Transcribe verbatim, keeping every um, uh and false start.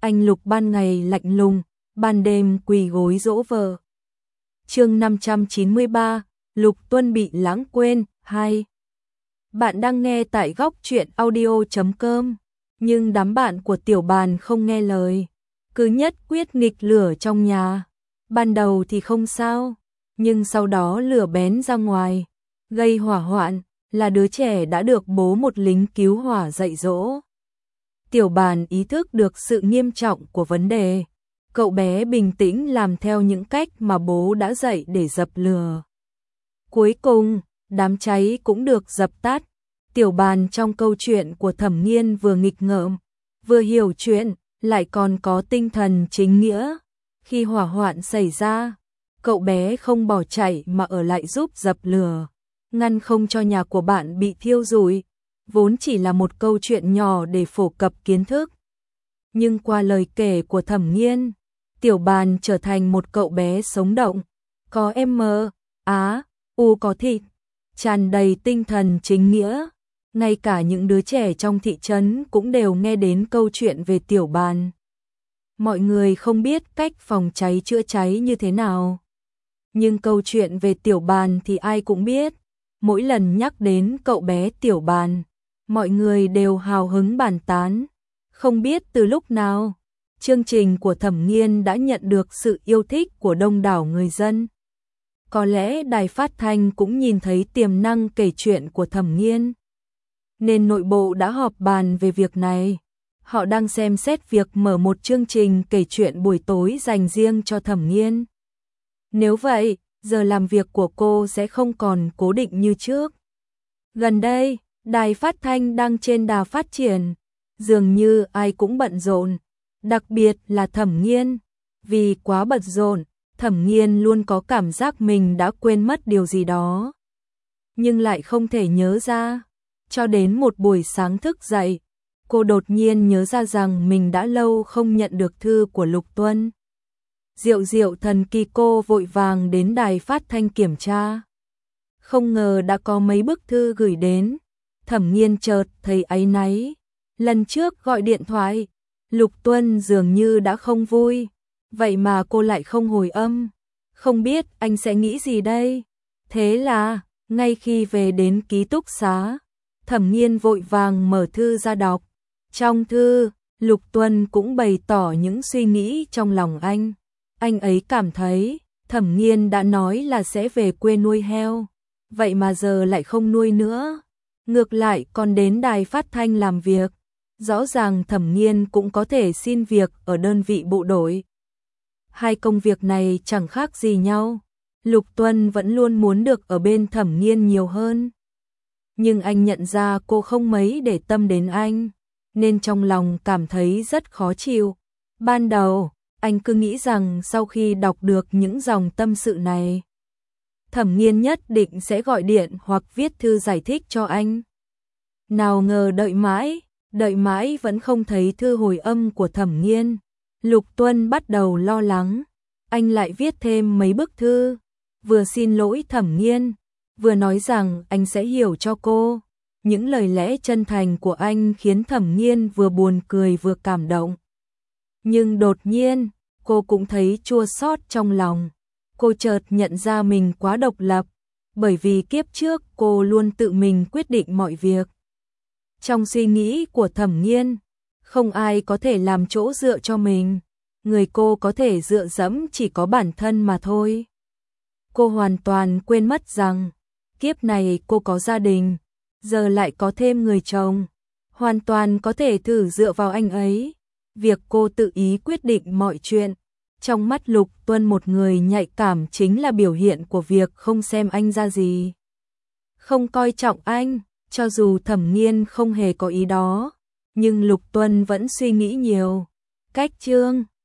anh Lục ban ngày lạnh lùng, ban đêm quỳ gối dỗ vợ. Chương năm trăm chín mươi ba, Lục Tuân bị lãng quên, hai. Bạn đang nghe tại góc truyện audio chấm com, nhưng đám bạn của Tiểu Bàn không nghe lời, cứ nhất quyết nghịch lửa trong nhà. Ban đầu thì không sao, nhưng sau đó lửa bén ra ngoài, gây hỏa hoạn, là đứa trẻ đã được bố một lính cứu hỏa dạy dỗ. Tiểu Bàn ý thức được sự nghiêm trọng của vấn đề. Cậu bé bình tĩnh làm theo những cách mà bố đã dạy để dập lửa. Cuối cùng, đám cháy cũng được dập tắt. Tiểu Bàn trong câu chuyện của Thẩm Nghiên vừa nghịch ngợm, vừa hiểu chuyện, lại còn có tinh thần chính nghĩa. Khi hỏa hoạn xảy ra, cậu bé không bỏ chạy mà ở lại giúp dập lửa, ngăn không cho nhà của bạn bị thiêu rụi. Vốn chỉ là một câu chuyện nhỏ để phổ cập kiến thức. Nhưng qua lời kể của Thẩm Nghiên, Tiểu Bàn trở thành một cậu bé sống động, có M, Á, U có thịt, tràn đầy tinh thần chính nghĩa. Ngay cả những đứa trẻ trong thị trấn cũng đều nghe đến câu chuyện về Tiểu Bàn. Mọi người không biết cách phòng cháy chữa cháy như thế nào, nhưng câu chuyện về Tiểu Bàn thì ai cũng biết. Mỗi lần nhắc đến cậu bé Tiểu Bàn, mọi người đều hào hứng bàn tán. Không biết từ lúc nào, chương trình của Thẩm Nghiên đã nhận được sự yêu thích của đông đảo người dân. Có lẽ đài phát thanh cũng nhìn thấy tiềm năng kể chuyện của Thẩm Nghiên, nên nội bộ đã họp bàn về việc này. Họ đang xem xét việc mở một chương trình kể chuyện buổi tối dành riêng cho Thẩm Nghiên. Nếu vậy, giờ làm việc của cô sẽ không còn cố định như trước. Gần đây, đài phát thanh đang trên đà phát triển, dường như ai cũng bận rộn, đặc biệt là Thẩm Nghiên. Vì quá bận rộn, Thẩm Nghiên luôn có cảm giác mình đã quên mất điều gì đó, nhưng lại không thể nhớ ra. Cho đến một buổi sáng thức dậy, cô đột nhiên nhớ ra rằng mình đã lâu không nhận được thư của Lục Tuân. Diệu diệu thần kỳ, cô vội vàng đến đài phát thanh kiểm tra. Không ngờ đã có mấy bức thư gửi đến. Thẩm Nghiên chợt thấy áy náy. Lần trước gọi điện thoại, Lục Tuân dường như đã không vui, vậy mà cô lại không hồi âm. Không biết anh sẽ nghĩ gì đây? Thế là, ngay khi về đến ký túc xá, Thẩm Nghiên vội vàng mở thư ra đọc. Trong thư, Lục Tuân cũng bày tỏ những suy nghĩ trong lòng anh. Anh ấy cảm thấy, Thẩm Nghiên đã nói là sẽ về quê nuôi heo, vậy mà giờ lại không nuôi nữa. Ngược lại còn đến đài phát thanh làm việc. Rõ ràng Thẩm Nghiên cũng có thể xin việc ở đơn vị bộ đội. Hai công việc này chẳng khác gì nhau. Lục Tuân vẫn luôn muốn được ở bên Thẩm Nghiên nhiều hơn. Nhưng anh nhận ra cô không mấy để tâm đến anh, nên trong lòng cảm thấy rất khó chịu. Ban đầu, anh cứ nghĩ rằng sau khi đọc được những dòng tâm sự này, Thẩm Nghiên nhất định sẽ gọi điện hoặc viết thư giải thích cho anh. Nào ngờ đợi mãi, đợi mãi vẫn không thấy thư hồi âm của Thẩm Nghiên. Lục Tuân bắt đầu lo lắng. Anh lại viết thêm mấy bức thư, vừa xin lỗi Thẩm Nghiên, vừa nói rằng anh sẽ hiểu cho cô. Những lời lẽ chân thành của anh khiến Thẩm Nghiên vừa buồn cười vừa cảm động. Nhưng đột nhiên, cô cũng thấy chua xót trong lòng. Cô chợt nhận ra mình quá độc lập, bởi vì kiếp trước cô luôn tự mình quyết định mọi việc. Trong suy nghĩ của Thẩm Nghiên, không ai có thể làm chỗ dựa cho mình. Người cô có thể dựa dẫm chỉ có bản thân mà thôi. Cô hoàn toàn quên mất rằng, kiếp này cô có gia đình, giờ lại có thêm người chồng, hoàn toàn có thể thử dựa vào anh ấy. Việc cô tự ý quyết định mọi chuyện, trong mắt Lục Tuân một người nhạy cảm chính là biểu hiện của việc không xem anh ra gì, không coi trọng anh. Cho dù Thẩm Nghiên không hề có ý đó, nhưng Lục Tuân vẫn suy nghĩ nhiều. Cách chương